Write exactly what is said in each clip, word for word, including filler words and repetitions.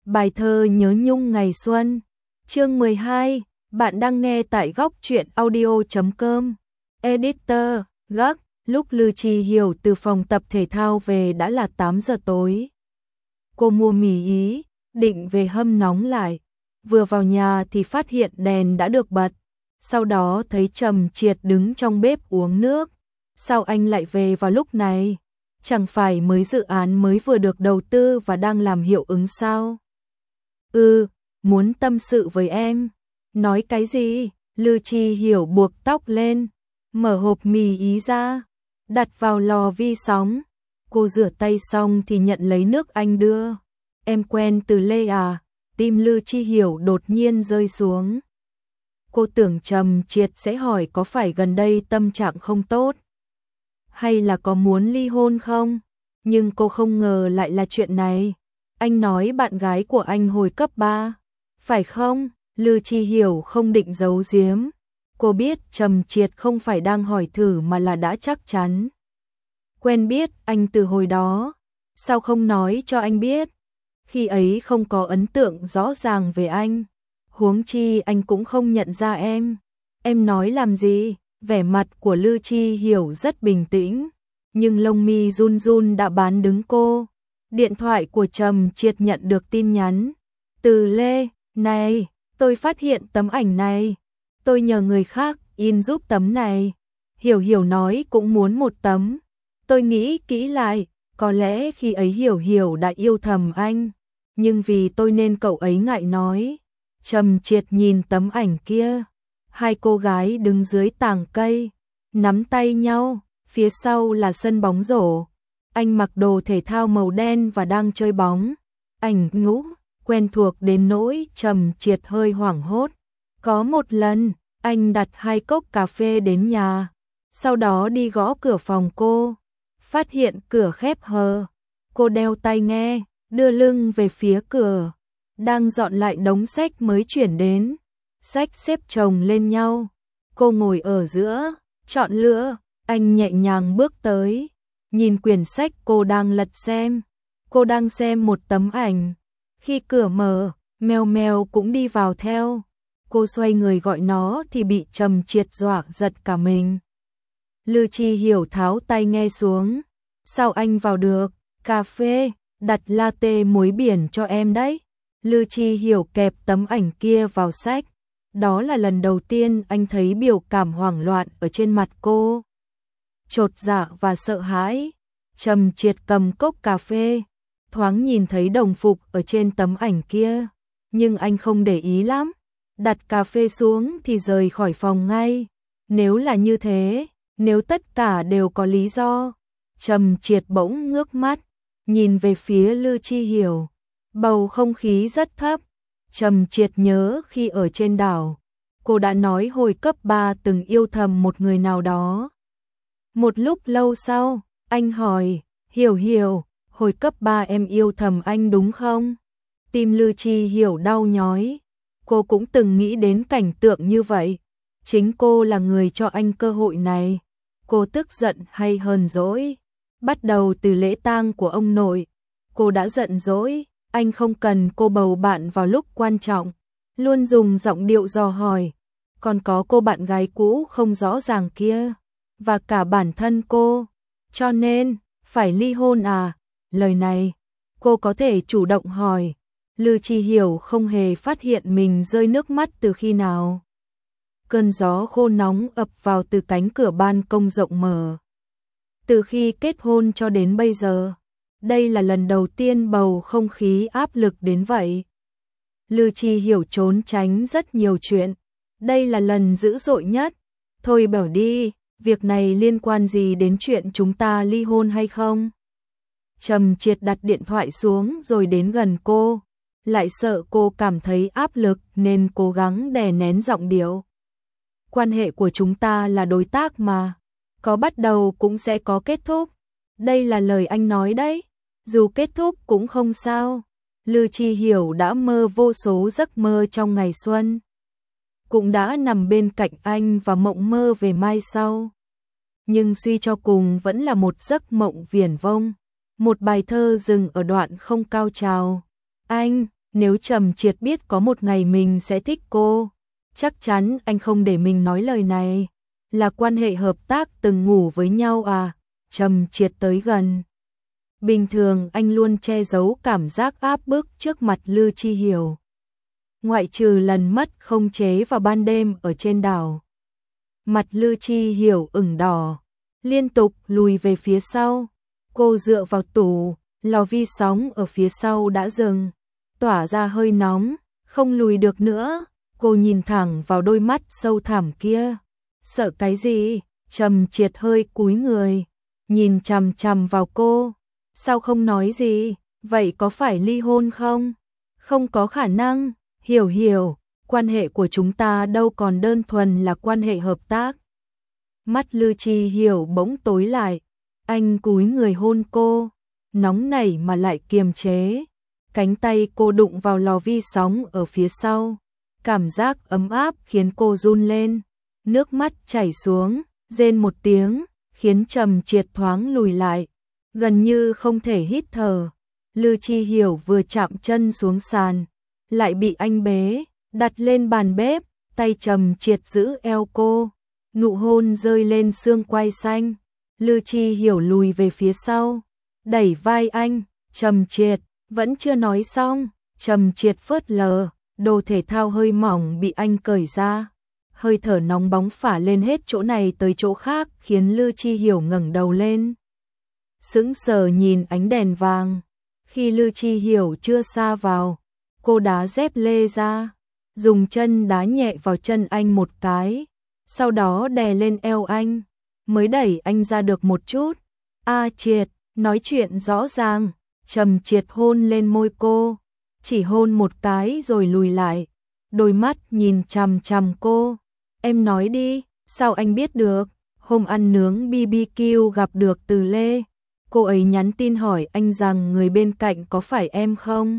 Bài thơ nhớ nhung ngày xuân. Chương mười hai, bạn đang nghe tại góc truyện audio chấm com. Editor, gác, lúc Lư Chi Hiểu từ phòng tập thể thao về đã là tám giờ tối. Cô mua mì ý, định về hâm nóng lại. Vừa vào nhà thì phát hiện đèn đã được bật. Sau đó thấy Trầm Triệt đứng trong bếp uống nước. Sao anh lại về vào lúc này? Chẳng phải mới dự án mới vừa được đầu tư và đang làm hiệu ứng sao? Ừ, muốn tâm sự với em. Nói cái gì? Lư Chi Hiểu buộc tóc lên, mở hộp mì ý ra, đặt vào lò vi sóng. Cô rửa tay xong thì nhận lấy nước anh đưa. Em quen từ Lê à? Tim Lư Chi Hiểu đột nhiên rơi xuống. Cô tưởng Trầm Triệt sẽ hỏi có phải gần đây tâm trạng không tốt, hay là có muốn ly hôn không? Nhưng cô không ngờ lại là chuyện này. Anh nói bạn gái của anh hồi cấp ba, phải không? Lư Chi Hiểu không định giấu giếm. Cô biết Trầm Triệt không phải đang hỏi thử mà là đã chắc chắn. Quen biết anh từ hồi đó, sao không nói cho anh biết? Khi ấy không có ấn tượng rõ ràng về anh. Huống chi anh cũng không nhận ra em. Em nói làm gì? Vẻ mặt của Lư Chi Hiểu rất bình tĩnh, nhưng lông mi run run đã bán đứng cô. Điện thoại của Trầm Triệt nhận được tin nhắn. Từ Lê, này, tôi phát hiện tấm ảnh này. Tôi nhờ người khác in giúp tấm này. Hiểu Hiểu nói cũng muốn một tấm. Tôi nghĩ kỹ lại, có lẽ khi ấy Hiểu Hiểu đã yêu thầm anh, nhưng vì tôi nên cậu ấy ngại nói. Trầm Triệt nhìn tấm ảnh kia. Hai cô gái đứng dưới tàng cây, nắm tay nhau, phía sau là sân bóng rổ. Anh mặc đồ thể thao màu đen và đang chơi bóng. Ảnh ngũ, quen thuộc đến nỗi Trầm Triệt hơi hoảng hốt. Có một lần, anh đặt hai cốc cà phê đến nhà, sau đó đi gõ cửa phòng cô, phát hiện cửa khép hờ. Cô đeo tai nghe, đưa lưng về phía cửa, đang dọn lại đống sách mới chuyển đến. Sách xếp chồng lên nhau, cô ngồi ở giữa, chọn lựa. Anh nhẹ nhàng bước tới, nhìn quyển sách cô đang lật xem. Cô đang xem một tấm ảnh. Khi cửa mở, mèo mèo cũng đi vào theo. Cô xoay người gọi nó thì bị Trầm Triệt dọa giật cả mình. Lư Chi Hiểu tháo tai nghe xuống. Sao anh vào được? Cà phê, đặt latte muối biển cho em đấy. Lư Chi Hiểu kẹp tấm ảnh kia vào sách. Đó là lần đầu tiên anh thấy biểu cảm hoảng loạn ở trên mặt cô. Chột dạ và sợ hãi. Trầm Triệt cầm cốc cà phê, thoáng nhìn thấy đồng phục ở trên tấm ảnh kia, nhưng anh không để ý lắm. Đặt cà phê xuống thì rời khỏi phòng ngay. Nếu là như thế, nếu tất cả đều có lý do. Trầm Triệt bỗng ngước mắt, nhìn về phía Lư Chi Hiểu. Bầu không khí rất thấp. Trầm Triệt nhớ khi ở trên đảo, cô đã nói hồi cấp ba từng yêu thầm một người nào đó. Một lúc lâu sau, anh hỏi, Hiểu Hiểu, hồi cấp ba em yêu thầm anh đúng không? Tim Lư Chi Hiểu đau nhói. Cô cũng từng nghĩ đến cảnh tượng như vậy. Chính cô là người cho anh cơ hội này. Cô tức giận hay hờn dỗi? Bắt đầu từ lễ tang của ông nội, cô đã giận dỗi. Anh không cần cô bầu bạn vào lúc quan trọng, luôn dùng giọng điệu dò hỏi. Còn có cô bạn gái cũ không rõ ràng kia, và cả bản thân cô. Cho nên, phải ly hôn à? Lời này, cô có thể chủ động hỏi. Lư Chi Hiểu không hề phát hiện mình rơi nước mắt từ khi nào. Cơn gió khô nóng ập vào từ cánh cửa ban công rộng mở. Từ khi kết hôn cho đến bây giờ, đây là lần đầu tiên bầu không khí áp lực đến vậy. Lư Chi Hiểu trốn tránh rất nhiều chuyện. Đây là lần dữ dội nhất. Thôi bảo đi, việc này liên quan gì đến chuyện chúng ta ly hôn hay không? Trầm Triệt đặt điện thoại xuống rồi đến gần cô. Lại sợ cô cảm thấy áp lực nên cố gắng đè nén giọng điệu. Quan hệ của chúng ta là đối tác mà. Có bắt đầu cũng sẽ có kết thúc. Đây là lời anh nói đấy. Dù kết thúc cũng không sao. Lư Chi Hiểu đã mơ vô số giấc mơ trong ngày xuân. Cũng đã nằm bên cạnh anh và mộng mơ về mai sau. Nhưng suy cho cùng vẫn là một giấc mộng viển vông. Một bài thơ dừng ở đoạn không cao trào. Anh, Nếu Trầm Triệt biết có một ngày mình sẽ thích cô, chắc chắn anh không để mình nói lời này. Là quan hệ hợp tác từng ngủ với nhau à? Trầm Triệt tới gần. Bình thường anh luôn che giấu cảm giác áp bức trước mặt Lư Chi Hiểu. Ngoại trừ lần mất khống chế vào ban đêm ở trên đảo. Mặt Lư Chi Hiểu ửng đỏ, liên tục lùi về phía sau. Cô dựa vào tủ, lò vi sóng ở phía sau đã dừng, tỏa ra hơi nóng, không lùi được nữa. Cô nhìn thẳng vào đôi mắt sâu thẳm kia. Sợ cái gì? Trầm Triệt hơi cúi người, nhìn chằm chằm vào cô. Sao không nói gì? Vậy có phải ly hôn không? Không có khả năng. Hiểu Hiểu, quan hệ của chúng ta đâu còn đơn thuần là quan hệ hợp tác. Mắt Lư Chi Hiểu bỗng tối lại. Anh cúi người hôn cô, nóng nảy mà lại kiềm chế. Cánh tay cô đụng vào lò vi sóng ở phía sau. Cảm giác ấm áp khiến cô run lên. Nước mắt chảy xuống, rên một tiếng, khiến Trầm Triệt thoáng lùi lại. Gần như không thể hít thở. Lư Chi Hiểu vừa chạm chân xuống sàn, lại bị anh bế, đặt lên bàn bếp. Tay Trầm Triệt giữ eo cô, nụ hôn rơi lên xương quai xanh. Lư Chi Hiểu lùi về phía sau, đẩy vai anh. Trầm Triệt, vẫn chưa nói xong. Trầm Triệt phớt lờ, đồ thể thao hơi mỏng bị anh cởi ra. Hơi thở nóng bóng phả lên hết chỗ này tới chỗ khác, khiến Lư Chi Hiểu ngẩng đầu lên. Sững sờ nhìn ánh đèn vàng. Khi Lư Chi Hiểu chưa sa vào, cô đá dép lê ra, dùng chân đá nhẹ vào chân anh một cái, sau đó đè lên eo anh, mới đẩy anh ra được một chút. A Triệt, nói chuyện rõ ràng. Trầm Triệt hôn lên môi cô, chỉ hôn một cái rồi lùi lại, đôi mắt nhìn chằm chằm cô. Em nói đi, sao anh biết được? Hôm ăn nướng bê bê kiu gặp được Từ Lê, cô ấy nhắn tin hỏi anh rằng người bên cạnh có phải em không?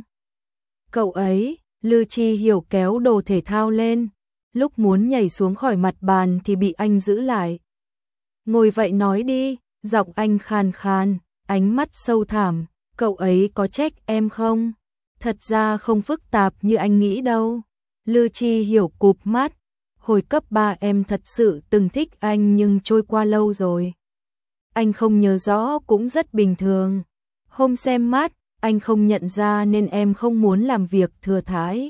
Cậu ấy. Lư Chi Hiểu kéo đồ thể thao lên, lúc muốn nhảy xuống khỏi mặt bàn thì bị anh giữ lại. Ngồi vậy nói đi. Giọng anh khàn khàn, ánh mắt sâu thẳm. Cậu ấy có trách em không? Thật ra không phức tạp như anh nghĩ đâu. Lư Chi Hiểu cụp mắt. Hồi cấp ba em thật sự từng thích anh nhưng trôi qua lâu rồi. Anh không nhớ rõ cũng rất bình thường. Hôm xem mắt, anh không nhận ra nên em không muốn làm việc thừa thãi.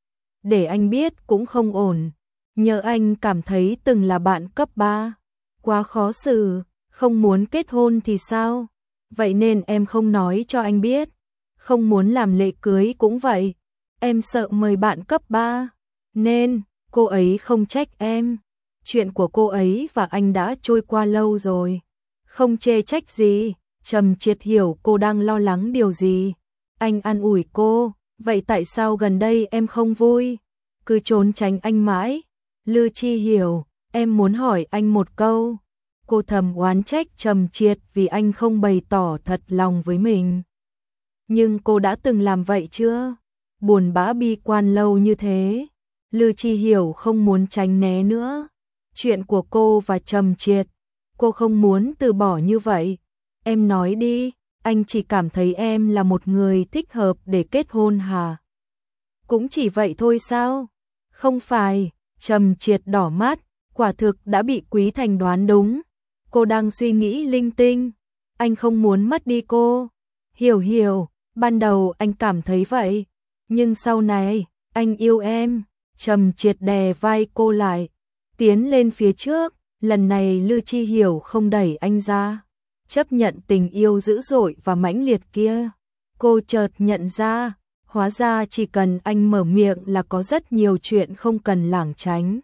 Để anh biết cũng không ổn. Nhờ anh cảm thấy từng là bạn cấp ba. Quá khó xử, không muốn kết hôn thì sao? Vậy nên em không nói cho anh biết. Không muốn làm lễ cưới cũng vậy. Em sợ mời bạn cấp ba. Nên, cô ấy không trách em. Chuyện của cô ấy và anh đã trôi qua lâu rồi. Không chê trách gì. Trầm Triệt hiểu cô đang lo lắng điều gì. Anh an ủi cô. Vậy tại sao gần đây em không vui? Cứ trốn tránh anh mãi. Lư Chi Hiểu, em muốn hỏi anh một câu. Cô thầm oán trách Trầm Triệt vì anh không bày tỏ thật lòng với mình. Nhưng cô đã từng làm vậy chưa? Buồn bã bi quan lâu như thế. Lư Chi Hiểu không muốn tránh né nữa. Chuyện của cô và Trầm Triệt, cô không muốn từ bỏ như vậy. Em nói đi, anh chỉ cảm thấy em là một người thích hợp để kết hôn hả? Cũng chỉ vậy thôi sao? Không phải. Trầm Triệt đỏ mắt, quả thực đã bị Quý Thành đoán đúng. Cô đang suy nghĩ linh tinh. Anh không muốn mất đi cô. Hiểu Hiểu, ban đầu anh cảm thấy vậy. Nhưng sau này, anh yêu em. Trầm Triệt đè vai cô lại, tiến lên phía trước. Lần này Lư Chi Hiểu không đẩy anh ra, chấp nhận tình yêu dữ dội và mãnh liệt kia. Cô chợt nhận ra, hóa ra chỉ cần anh mở miệng là có rất nhiều chuyện không cần lảng tránh.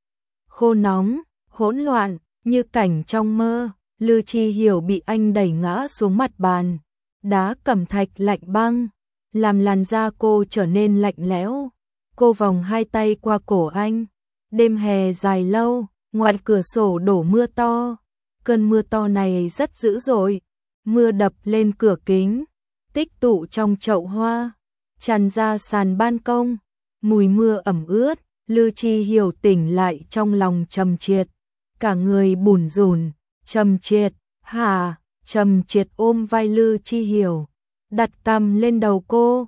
Khô nóng, hỗn loạn, như cảnh trong mơ. Lư Chi Hiểu bị anh đẩy ngã xuống mặt bàn. Đá cẩm thạch lạnh băng, làm làn da cô trở nên lạnh lẽo. Cô vòng hai tay qua cổ anh. Đêm hè dài lâu, ngoài cửa sổ đổ mưa to. Cơn mưa to này rất dữ dội. Mưa đập lên cửa kính, tích tụ trong chậu hoa, tràn ra sàn ban công. Mùi mưa ẩm ướt. Lư Chi Hiểu tỉnh lại trong lòng Trầm Triệt, cả người bủn rủn. Trầm Triệt, hả? Trầm Triệt ôm vai Lư Chi Hiểu, đặt cằm lên đầu cô.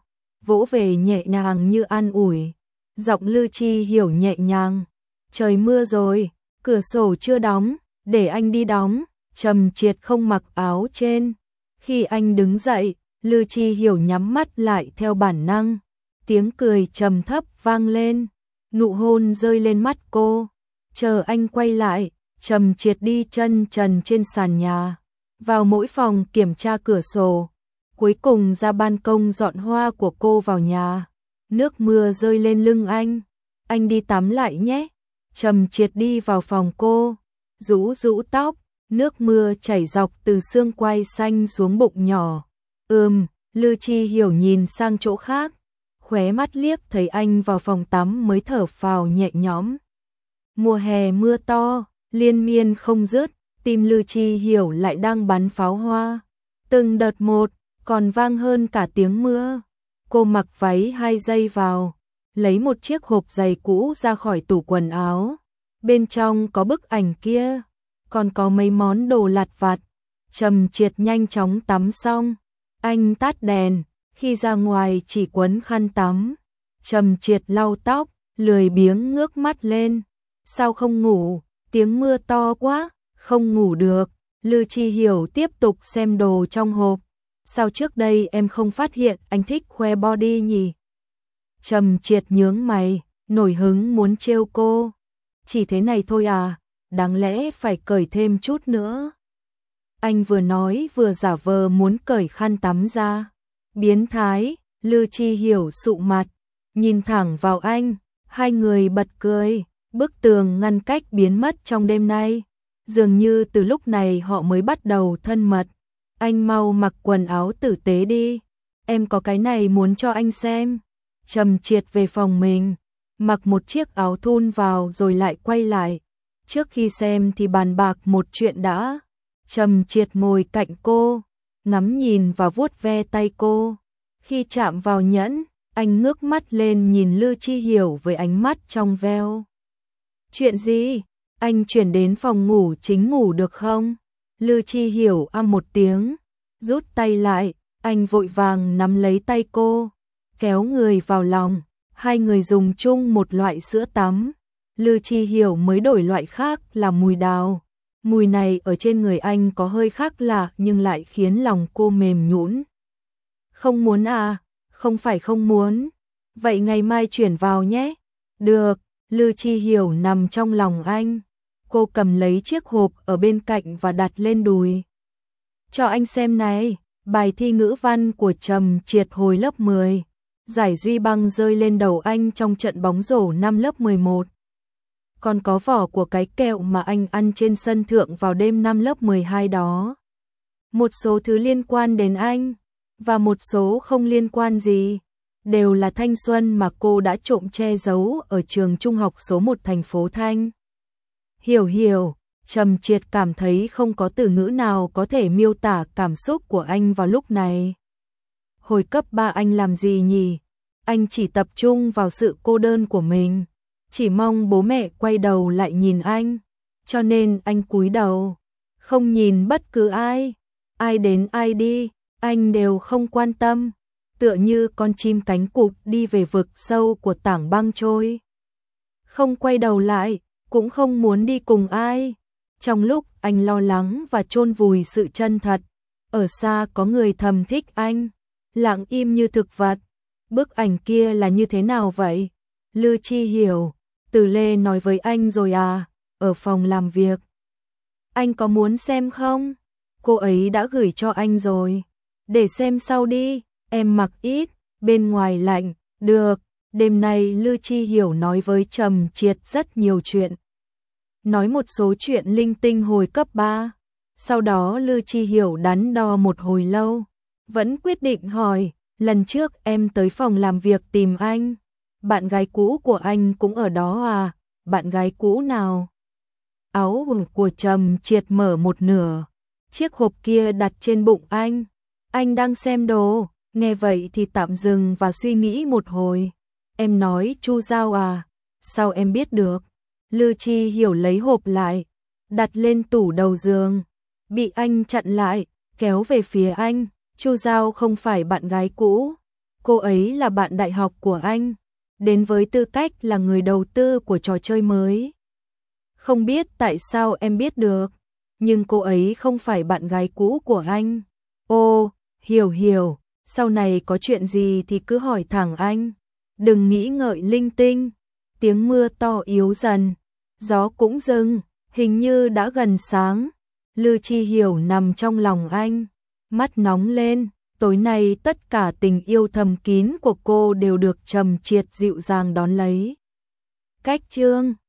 vỗ về nhẹ nhàng như an ủi. Giọng Lư Chi Hiểu nhẹ nhàng. Trời mưa rồi, cửa sổ chưa đóng, để anh đi đóng. Trầm Triệt không mặc áo trên. Khi anh đứng dậy, Lư Chi Hiểu nhắm mắt lại theo bản năng. Tiếng cười trầm thấp vang lên, nụ hôn rơi lên mắt cô. Chờ anh quay lại, Trầm Triệt đi chân trần trên sàn nhà, vào mỗi phòng kiểm tra cửa sổ, cuối cùng ra ban công dọn hoa của cô vào nhà. Nước mưa rơi lên lưng anh. Anh đi tắm lại nhé. Trầm Triệt đi vào phòng cô, rũ rũ tóc, nước mưa chảy dọc từ xương quai xanh xuống bụng nhỏ. Ừm, Lư Chi Hiểu nhìn sang chỗ khác, khóe mắt liếc thấy anh vào phòng tắm mới thở phào nhẹ nhõm. Mùa hè mưa to, liên miên không dứt, tim Lư Chi Hiểu lại đang bắn pháo hoa. Từng đợt một, còn vang hơn cả tiếng mưa. Cô mặc váy hai giây vào, lấy một chiếc hộp giày cũ ra khỏi tủ quần áo. Bên trong có bức ảnh kia, còn có mấy món đồ lặt vặt. Trầm Triệt nhanh chóng tắm xong, anh tắt đèn, khi ra ngoài chỉ quấn khăn tắm. Trầm Triệt lau tóc, lười biếng ngước mắt lên. Sao không ngủ, tiếng mưa to quá, không ngủ được. Lư Chi Hiểu tiếp tục xem đồ trong hộp. Sao trước đây em không phát hiện anh thích khoe body nhỉ? Trầm Triệt nhướng mày, nổi hứng muốn trêu cô. Chỉ thế này thôi à, đáng lẽ phải cởi thêm chút nữa. Anh vừa nói vừa giả vờ muốn cởi khăn tắm ra. Biến thái, Lư Chi Hiểu sụ mặt, nhìn thẳng vào anh, hai người bật cười. Bức tường ngăn cách biến mất trong đêm nay. Dường như từ lúc này họ mới bắt đầu thân mật. Anh mau mặc quần áo tử tế đi. Em có cái này muốn cho anh xem. Trầm Triệt về phòng mình, mặc một chiếc áo thun vào rồi lại quay lại. Trước khi xem thì bàn bạc một chuyện đã. Trầm Triệt ngồi cạnh cô, ngắm nhìn và vuốt ve tay cô. Khi chạm vào nhẫn, anh ngước mắt lên nhìn Lư Chi Hiểu với ánh mắt trong veo. Chuyện gì? Anh chuyển đến phòng ngủ chính ngủ được không? Lư Chi Hiểu a một tiếng, rút tay lại, anh vội vàng nắm lấy tay cô, kéo người vào lòng, hai người dùng chung một loại sữa tắm. Lư Chi Hiểu mới đổi loại khác là mùi đào. Mùi này ở trên người anh có hơi khác lạ nhưng lại khiến lòng cô mềm nhũn. Không muốn à? Không phải không muốn. Vậy ngày mai chuyển vào nhé. Được. Lư Chi Hiểu nằm trong lòng anh. Cô cầm lấy chiếc hộp ở bên cạnh và đặt lên đùi. Cho anh xem này, bài thi ngữ văn của Trầm Triệt hồi lớp mười. Giải duy băng rơi lên đầu anh trong trận bóng rổ năm lớp mười một. Còn có vỏ của cái kẹo mà anh ăn trên sân thượng vào đêm năm lớp mười hai đó. Một số thứ liên quan đến anh, và một số không liên quan gì. Đều là thanh xuân mà cô đã trộm che giấu ở trường trung học số một thành phố Thanh. Hiểu hiểu, Trầm Triệt cảm thấy không có từ ngữ nào có thể miêu tả cảm xúc của anh vào lúc này. Hồi cấp ba anh làm gì nhỉ? Anh chỉ tập trung vào sự cô đơn của mình, chỉ mong bố mẹ quay đầu lại nhìn anh, cho nên anh cúi đầu, không nhìn bất cứ ai, ai đến ai đi, anh đều không quan tâm, tựa như con chim cánh cụt đi về vực sâu của tảng băng trôi. Không quay đầu lại, cũng không muốn đi cùng ai. Trong lúc anh lo lắng và chôn vùi sự chân thật, ở xa có người thầm thích anh, lặng im như thực vật. Bức ảnh kia là như thế nào vậy? Lư Chi Hiểu, Từ Lê nói với anh rồi à, ở phòng làm việc. Anh có muốn xem không? Cô ấy đã gửi cho anh rồi. Để xem sau đi, em mặc ít, bên ngoài lạnh, được. Đêm nay Lư Chi Hiểu nói với Trầm Triệt rất nhiều chuyện. Nói một số chuyện linh tinh hồi cấp ba. Sau đó Lư Chi Hiểu đắn đo một hồi lâu, vẫn quyết định hỏi, lần trước em tới phòng làm việc tìm anh, bạn gái cũ của anh cũng ở đó à? Bạn gái cũ nào? Áo của Trầm Triệt mở một nửa, chiếc hộp kia đặt trên bụng anh. Anh đang xem đồ, nghe vậy thì tạm dừng và suy nghĩ một hồi. Em nói Chu Giao à? Sao em biết được? Lư Chi Hiểu lấy hộp lại, đặt lên tủ đầu giường, bị anh chặn lại, kéo về phía anh. Chu Giao không phải bạn gái cũ, Cô ấy là bạn đại học của anh, đến với tư cách là người đầu tư của trò chơi mới. Không biết tại sao em biết được, nhưng cô ấy không phải bạn gái cũ của anh. Ô, hiểu hiểu, sau này có chuyện gì thì cứ hỏi thẳng anh. Đừng nghĩ ngợi linh tinh. Tiếng mưa to yếu dần, gió cũng dừng, hình như đã gần sáng. Lư Chi Hiểu nằm trong lòng anh, mắt nóng lên. Tối nay tất cả tình yêu thầm kín của cô đều được trầm triệt dịu dàng đón lấy. Cách chương